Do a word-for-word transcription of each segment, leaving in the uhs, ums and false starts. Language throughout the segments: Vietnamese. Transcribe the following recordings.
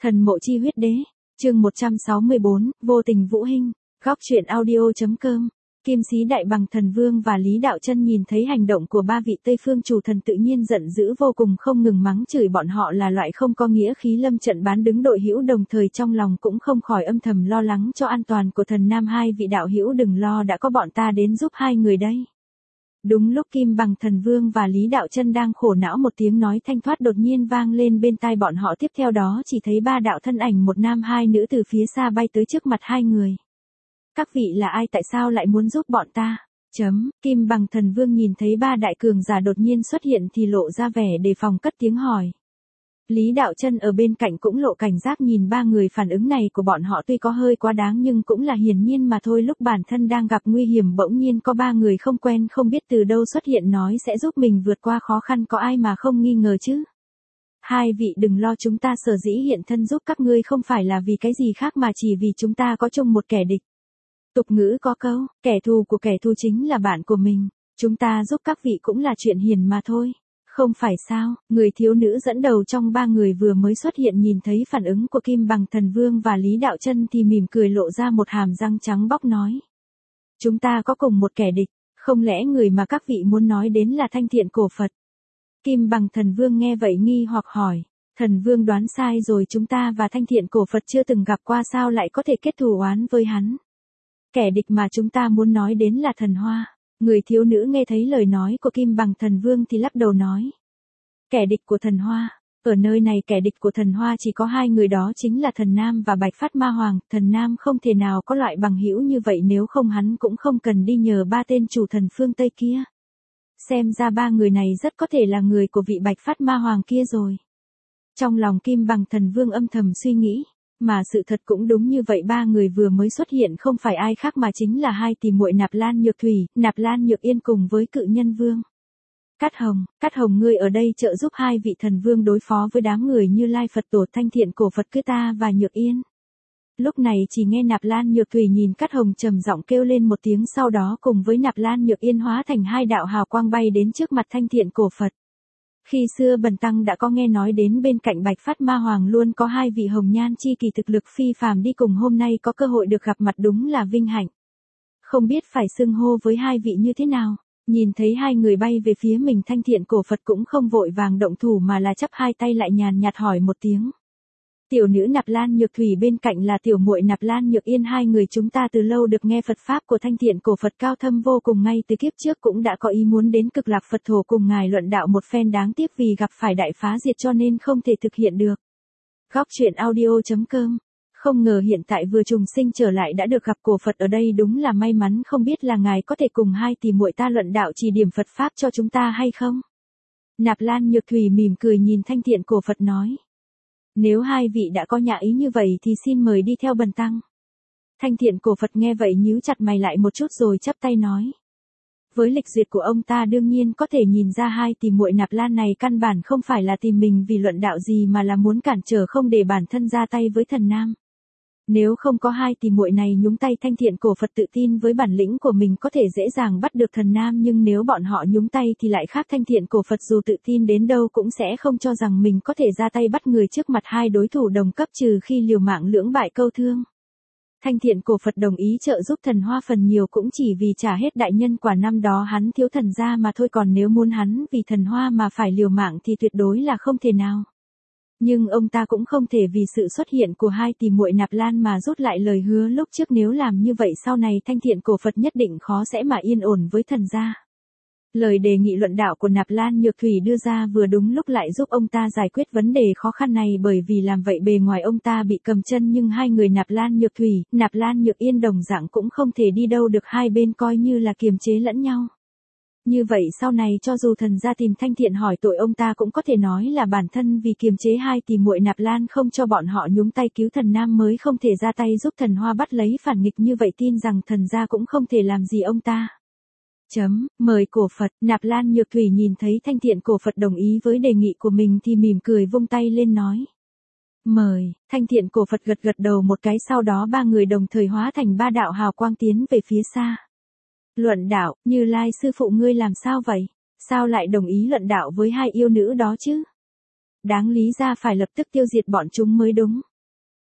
Thần mộ chi huyết đế, chương một trăm sáu mươi bốn, vô tình vũ hinh, góc truyện audio.com. Kim Sĩ Đại Bằng Thần Vương và Lý Đạo Chân nhìn thấy hành động của ba vị Tây Phương chủ thần tự nhiên giận dữ vô cùng, không ngừng mắng chửi bọn họ là loại không có nghĩa khí, lâm trận bán đứng đội hữu, đồng thời trong lòng cũng không khỏi âm thầm lo lắng cho an toàn của thần Nam. Hai vị đạo hữu đừng lo, đã có bọn ta đến giúp hai người đây. Đúng lúc Kim Bằng Thần Vương và Lý Đạo Chân đang khổ não, một tiếng nói thanh thoát đột nhiên vang lên bên tai bọn họ, tiếp theo đó chỉ thấy ba đạo thân ảnh một nam hai nữ từ phía xa bay tới trước mặt hai người. Các vị là ai, tại sao lại muốn giúp bọn ta? Chấm, Kim Bằng Thần Vương nhìn thấy ba đại cường giả đột nhiên xuất hiện thì lộ ra vẻ đề phòng, cất tiếng hỏi. Lý Đạo Chân ở bên cạnh cũng lộ cảnh giác, nhìn ba người, phản ứng này của bọn họ tuy có hơi quá đáng nhưng cũng là hiển nhiên mà thôi. Lúc bản thân đang gặp nguy hiểm bỗng nhiên có ba người không quen không biết từ đâu xuất hiện nói sẽ giúp mình vượt qua khó khăn, có ai mà không nghi ngờ chứ? Hai vị đừng lo, chúng ta sở dĩ hiện thân giúp các ngươi không phải là vì cái gì khác mà chỉ vì chúng ta có chung một kẻ địch. Tục ngữ có câu, kẻ thù của kẻ thù chính là bạn của mình, chúng ta giúp các vị cũng là chuyện hiền mà thôi. Không phải sao? Người thiếu nữ dẫn đầu trong ba người vừa mới xuất hiện nhìn thấy phản ứng của Kim Bằng Thần Vương và Lý Đạo Chân thì mỉm cười lộ ra một hàm răng trắng bóc nói. Chúng ta có cùng một kẻ địch, không lẽ người mà các vị muốn nói đến là Thanh Thiện Cổ Phật? Kim Bằng Thần Vương nghe vậy nghi hoặc hỏi. Thần Vương đoán sai rồi, chúng ta và Thanh Thiện Cổ Phật chưa từng gặp qua, sao lại có thể kết thù oán với hắn? Kẻ địch mà chúng ta muốn nói đến là Thần Hoa. Người thiếu nữ nghe thấy lời nói của Kim Bằng Thần Vương thì lắc đầu nói. Kẻ địch của Thần Hoa, ở nơi này kẻ địch của Thần Hoa chỉ có hai người, đó chính là Thần Nam và Bạch Phát Ma Hoàng. Thần Nam không thể nào có loại bằng hữu như vậy, nếu không hắn cũng không cần đi nhờ ba tên chủ thần phương Tây kia. Xem ra ba người này rất có thể là người của vị Bạch Phát Ma Hoàng kia rồi. Trong lòng Kim Bằng Thần Vương âm thầm suy nghĩ. Mà sự thật cũng đúng như vậy, ba người vừa mới xuất hiện không phải ai khác mà chính là hai tỷ muội Nạp Lan Nhược Thủy, Nạp Lan Nhược Yên cùng với Cự Nhân Vương. Cát Hồng, Cát Hồng ngươi ở đây trợ giúp hai vị thần vương đối phó với đám người Như Lai Phật Tổ, Thanh Thiện Cổ Phật Cứ Ta và Nhược Yên. Lúc này chỉ nghe Nạp Lan Nhược Thủy nhìn Cát Hồng trầm giọng kêu lên một tiếng, sau đó cùng với Nạp Lan Nhược Yên hóa thành hai đạo hào quang bay đến trước mặt Thanh Thiện Cổ Phật. Khi xưa Bần Tăng đã có nghe nói đến bên cạnh Bạch Phát Ma Hoàng luôn có hai vị hồng nhan chi kỳ thực lực phi phàm đi cùng, hôm nay có cơ hội được gặp mặt đúng là vinh hạnh. Không biết phải xưng hô với hai vị như thế nào? Nhìn thấy hai người bay về phía mình, Thanh Thiện Cổ Phật cũng không vội vàng động thủ mà là chắp hai tay lại nhàn nhạt hỏi một tiếng. Tiểu nữ Nạp Lan Nhược Thủy bên cạnh là tiểu muội Nạp Lan Nhược Yên, hai người chúng ta từ lâu được nghe Phật pháp của Thanh Thiện Cổ Phật cao thâm vô cùng, ngay từ kiếp trước cũng đã có ý muốn đến Cực Lạc Phật Thổ cùng ngài luận đạo một phen, đáng tiếc vì gặp phải đại phá diệt cho nên không thể thực hiện được. Góc truyện audio.com. Không ngờ hiện tại vừa trùng sinh trở lại đã được gặp Cổ Phật ở đây, đúng là may mắn, không biết là ngài có thể cùng hai tỷ muội ta luận đạo chỉ điểm Phật pháp cho chúng ta hay không? Nạp Lan Nhược Thủy mỉm cười nhìn Thanh Thiện Cổ Phật nói. Nếu hai vị đã có nhã ý như vậy thì xin mời đi theo Bần Tăng. Thanh Thiện Cổ Phật nghe vậy nhíu chặt mày lại một chút rồi chắp tay nói. Với lịch duyệt của ông ta đương nhiên có thể nhìn ra hai tỷ muội Nạp Lan này căn bản không phải là tìm mình vì luận đạo gì mà là muốn cản trở không để bản thân ra tay với Thần Nam. Nếu không có hai tỷ muội này nhúng tay, Thanh Thiện Cổ Phật tự tin với bản lĩnh của mình có thể dễ dàng bắt được Thần Nam, nhưng nếu bọn họ nhúng tay thì lại khác. Thanh Thiện Cổ Phật dù tự tin đến đâu cũng sẽ không cho rằng mình có thể ra tay bắt người trước mặt hai đối thủ đồng cấp, trừ khi liều mạng lưỡng bại câu thương. Thanh Thiện Cổ Phật đồng ý trợ giúp Thần Hoa phần nhiều cũng chỉ vì trả hết đại nhân quả năm đó hắn thiếu thần gia mà thôi, còn nếu muốn hắn vì Thần Hoa mà phải liều mạng thì tuyệt đối là không thể nào. Nhưng ông ta cũng không thể vì sự xuất hiện của hai tỷ muội Nạp Lan mà rút lại lời hứa lúc trước, nếu làm như vậy sau này Thanh Thiện Cổ Phật nhất định khó sẽ mà yên ổn với thần gia. Lời đề nghị luận đạo của Nạp Lan Nhược Thủy đưa ra vừa đúng lúc lại giúp ông ta giải quyết vấn đề khó khăn này, bởi vì làm vậy bề ngoài ông ta bị cầm chân nhưng hai người Nạp Lan Nhược Thủy, Nạp Lan Nhược Yên đồng dạng cũng không thể đi đâu được, hai bên coi như là kiềm chế lẫn nhau. Như vậy sau này cho dù thần gia tìm Thanh Thiện hỏi tội, ông ta cũng có thể nói là bản thân vì kiềm chế hai tỷ muội Nạp Lan không cho bọn họ nhúng tay cứu Thần Nam mới không thể ra tay giúp Thần Hoa bắt lấy phản nghịch, như vậy tin rằng thần gia cũng không thể làm gì ông ta. Chấm, mời Cổ Phật. Nạp Lan Nhược Thủy nhìn thấy Thanh Thiện Cổ Phật đồng ý với đề nghị của mình thì mỉm cười vung tay lên nói. Mời. Thanh Thiện Cổ Phật gật gật đầu một cái, sau đó ba người đồng thời hóa thành ba đạo hào quang tiến về phía xa. Luận đạo, Như Lai sư phụ ngươi làm sao vậy? Sao lại đồng ý luận đạo với hai yêu nữ đó chứ? Đáng lý ra phải lập tức tiêu diệt bọn chúng mới đúng.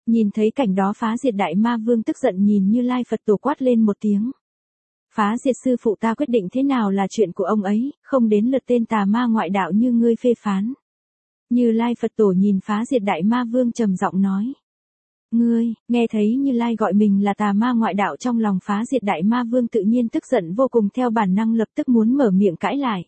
Nhìn thấy cảnh đó Phá Diệt Đại Ma Vương tức giận nhìn Như Lai Phật Tổ quát lên một tiếng. Phá Diệt sư phụ ta quyết định thế nào là chuyện của ông ấy, không đến lượt tên tà ma ngoại đạo như ngươi phê phán. Như Lai Phật Tổ nhìn Phá Diệt Đại Ma Vương trầm giọng nói. Ngươi, nghe thấy Như Lai gọi mình là tà ma ngoại đạo trong lòng Phá Diệt Đại Ma Vương tự nhiên tức giận vô cùng theo bản năng lập tức muốn mở miệng cãi lại.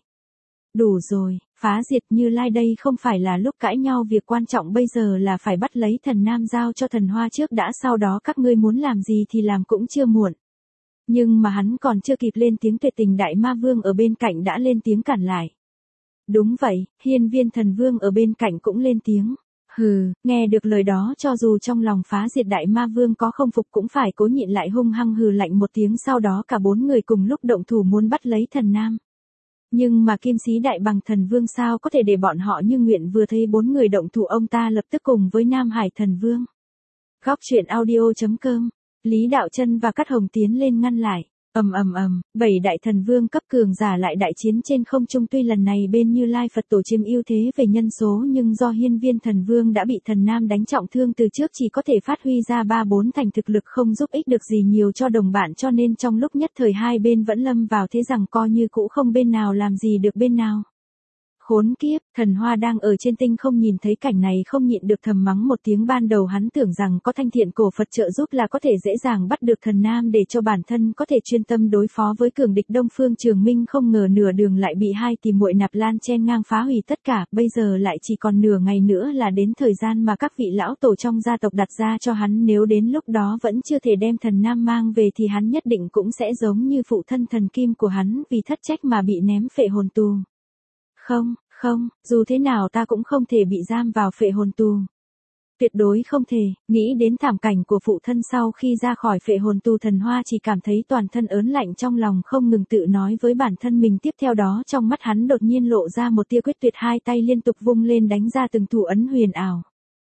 Đủ rồi, Phá Diệt Như Lai đây không phải là lúc cãi nhau, việc quan trọng bây giờ là phải bắt lấy thần nam giao cho thần hoa trước đã, sau đó các ngươi muốn làm gì thì làm cũng chưa muộn. Nhưng mà hắn còn chưa kịp lên tiếng Tuyệt Tình Đại Ma Vương ở bên cạnh đã lên tiếng cản lại. Đúng vậy, Hiên Viên Thần Vương ở bên cạnh cũng lên tiếng. Hừ, nghe được lời đó cho dù trong lòng Phá Diệt Đại Ma Vương có không phục cũng phải cố nhịn lại hung hăng hừ lạnh một tiếng, sau đó cả bốn người cùng lúc động thủ muốn bắt lấy thần nam. Nhưng mà Kim Sĩ Đại Bằng Thần Vương sao có thể để bọn họ như nguyện, vừa thấy bốn người động thủ ông ta lập tức cùng với Nam Hải Thần Vương. Góc truyện audio chấm com, Lý Đạo Chân và Cát Hồng tiến lên ngăn lại. Ầm ầm ầm, bảy đại thần vương cấp cường giả lại đại chiến trên không trung, tuy lần này bên Như Lai Phật Tổ chiếm ưu thế về nhân số nhưng do Hiên Viên Thần Vương đã bị thần nam đánh trọng thương từ trước, chỉ có thể phát huy ra ba bốn thành thực lực, không giúp ích được gì nhiều cho đồng bạn, cho nên trong lúc nhất thời hai bên vẫn lâm vào thế rằng co như cũ, không bên nào làm gì được bên nào. Khốn kiếp, Thần Hoa đang ở trên tinh không nhìn thấy cảnh này không nhịn được thầm mắng một tiếng, ban đầu hắn tưởng rằng có Thanh Thiện Cổ Phật trợ giúp là có thể dễ dàng bắt được thần nam để cho bản thân có thể chuyên tâm đối phó với cường địch Đông Phương Trường Minh, không ngờ nửa đường lại bị hai tỷ muội Nạp Lan chen ngang phá hủy tất cả, bây giờ lại chỉ còn nửa ngày nữa là đến thời gian mà các vị lão tổ trong gia tộc đặt ra cho hắn, nếu đến lúc đó vẫn chưa thể đem thần nam mang về thì hắn nhất định cũng sẽ giống như phụ thân thần kim của hắn, vì thất trách mà bị ném phệ hồn tù. Không, không, dù thế nào ta cũng không thể bị giam vào phệ hồn tù. Tuyệt đối không thể, nghĩ đến thảm cảnh của phụ thân sau khi ra khỏi phệ hồn tù, Thần Hoa chỉ cảm thấy toàn thân ớn lạnh, trong lòng không ngừng tự nói với bản thân mình. Tiếp theo đó trong mắt hắn đột nhiên lộ ra một tia quyết tuyệt, hai tay liên tục vung lên đánh ra từng thủ ấn huyền ảo.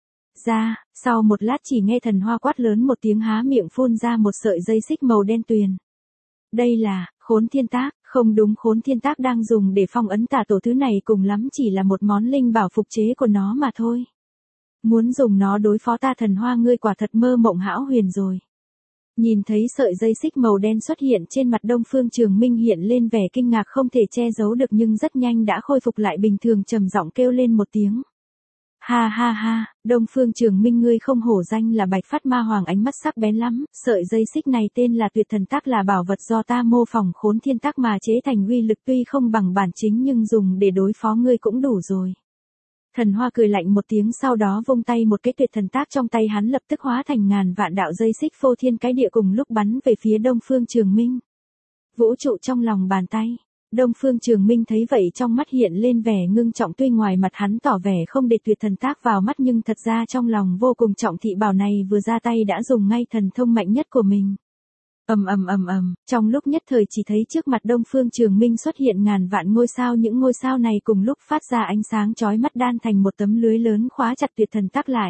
Ra, sau một lát chỉ nghe Thần Hoa quát lớn một tiếng, há miệng phun ra một sợi dây xích màu đen tuyền. Đây là Khốn Thiên Tác. Không đúng, Khốn Thiên Tác đang dùng để phong ấn tà tổ, thứ này cùng lắm chỉ là một món linh bảo phục chế của nó mà thôi. Muốn dùng nó đối phó ta Thần Hoa, ngươi quả thật mơ mộng hão huyền rồi. Nhìn thấy sợi dây xích màu đen xuất hiện trên mặt, Đông Phương Trường Minh hiện lên vẻ kinh ngạc không thể che giấu được, nhưng rất nhanh đã khôi phục lại bình thường, trầm giọng kêu lên một tiếng. Ha ha ha, Đông Phương Trường Minh, ngươi không hổ danh là Bạch Phát Ma Hoàng, ánh mắt sắc bén lắm, sợi dây xích này tên là Tuyệt Thần Tác, là bảo vật do ta mô phỏng Khốn Thiên Tác mà chế thành, uy lực tuy không bằng bản chính nhưng dùng để đối phó ngươi cũng đủ rồi. Thần Hoa cười lạnh một tiếng, sau đó vung tay một cái, Tuyệt Thần Tác trong tay hắn lập tức hóa thành ngàn vạn đạo dây xích phô thiên cái địa cùng lúc bắn về phía Đông Phương Trường Minh. Vũ trụ trong lòng bàn tay. Đông Phương Trường Minh thấy vậy trong mắt hiện lên vẻ ngưng trọng, tuy ngoài mặt hắn tỏ vẻ không để Tuyệt Thần Tác vào mắt nhưng thật ra trong lòng vô cùng trọng thị, bảo này vừa ra tay đã dùng ngay thần thông mạnh nhất của mình. Ầm ầm ầm ầm, trong lúc nhất thời chỉ thấy trước mặt Đông Phương Trường Minh xuất hiện ngàn vạn ngôi sao, những ngôi sao này cùng lúc phát ra ánh sáng chói mắt, đan thành một tấm lưới lớn khóa chặt Tuyệt Thần Tác lại.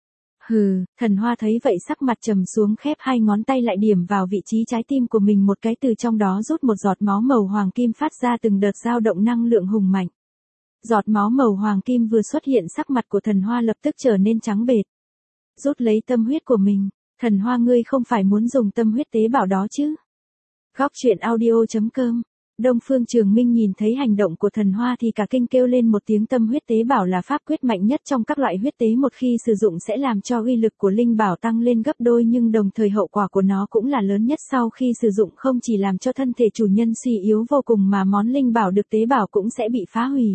Hừ, Thần Hoa thấy vậy sắc mặt trầm xuống, khép hai ngón tay lại điểm vào vị trí trái tim của mình một cái, từ trong đó rút một giọt máu màu hoàng kim phát ra từng đợt dao động năng lượng hùng mạnh. Giọt máu màu hoàng kim vừa xuất hiện, sắc mặt của Thần Hoa lập tức trở nên trắng bệch. Rút lấy tâm huyết của mình, Thần Hoa ngươi không phải muốn dùng tâm huyết tế bảo đó chứ? Góc truyện audio chấm com. Đông Phương Trường Minh nhìn thấy hành động của Thần Hoa thì cả kinh kêu lên một tiếng, tâm huyết tế bảo là pháp quyết mạnh nhất trong các loại huyết tế, một khi sử dụng sẽ làm cho uy lực của linh bảo tăng lên gấp đôi, nhưng đồng thời hậu quả của nó cũng là lớn nhất, sau khi sử dụng không chỉ làm cho thân thể chủ nhân suy yếu vô cùng mà món linh bảo được tế bảo cũng sẽ bị phá hủy.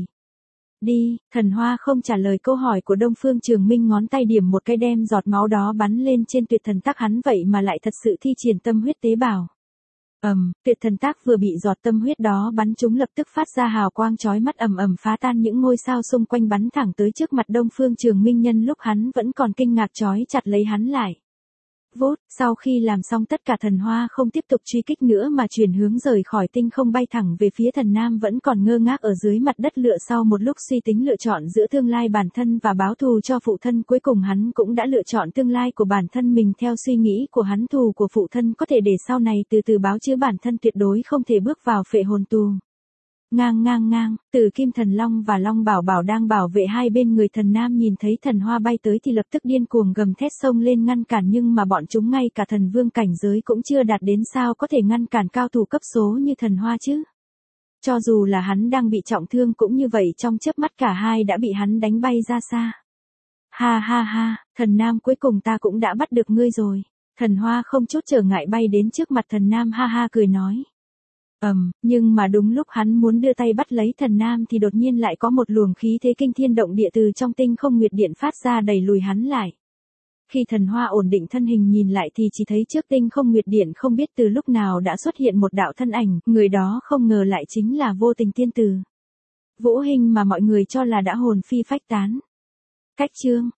Đi, Thần Hoa không trả lời câu hỏi của Đông Phương Trường Minh, ngón tay điểm một cái đem giọt máu đó bắn lên trên Tuyệt Thần Tác, hắn vậy mà lại thật sự thi triển tâm huyết tế bảo. Ầm, um, Tuyệt Thần Tác vừa bị giọt tâm huyết đó bắn trúng lập tức phát ra hào quang chói mắt, ầm ầm phá tan những ngôi sao xung quanh, bắn thẳng tới trước mặt Đông Phương Trường Minh, nhân lúc hắn vẫn còn kinh ngạc chói chặt lấy hắn lại. Vút, sau khi làm xong tất cả, Thần Hoa không tiếp tục truy kích nữa mà chuyển hướng rời khỏi tinh không, bay thẳng về phía thần nam vẫn còn ngơ ngác ở dưới mặt đất. Lựa sau một lúc suy tính lựa chọn giữa tương lai bản thân và báo thù cho phụ thân, cuối cùng hắn cũng đã lựa chọn tương lai của bản thân mình. Theo suy nghĩ của hắn, thù của phụ thân có thể để sau này từ từ báo, chứ bản thân tuyệt đối không thể bước vào phệ hồn tù. Ngang ngang ngang, Tử Kim Thần Long và Long Bảo Bảo đang bảo vệ hai bên người Thần Nam nhìn thấy thần hoa bay tới thì lập tức điên cuồng gầm thét xông lên ngăn cản, nhưng mà bọn chúng ngay cả thần vương cảnh giới cũng chưa đạt đến, sao có thể ngăn cản cao thủ cấp số như thần hoa chứ. Cho dù là hắn đang bị trọng thương cũng như vậy, trong chớp mắt cả hai đã bị hắn đánh bay ra xa. Ha ha ha, Thần Nam, cuối cùng ta cũng đã bắt được ngươi rồi. Thần hoa không chút trở ngại bay đến trước mặt Thần Nam, ha ha cười nói. Ầm, um, nhưng mà đúng lúc hắn muốn đưa tay bắt lấy Thần Nam thì đột nhiên lại có một luồng khí thế kinh thiên động địa từ trong tinh không nguyệt điện phát ra, đẩy lùi hắn lại. Khi thần hoa ổn định thân hình nhìn lại thì chỉ thấy trước tinh không nguyệt điện không biết từ lúc nào đã xuất hiện một đạo thân ảnh, người đó không ngờ lại chính là Vô Tình tiên tử. Vũ Hinh mà mọi người cho là đã hồn phi phách tán. Cách chương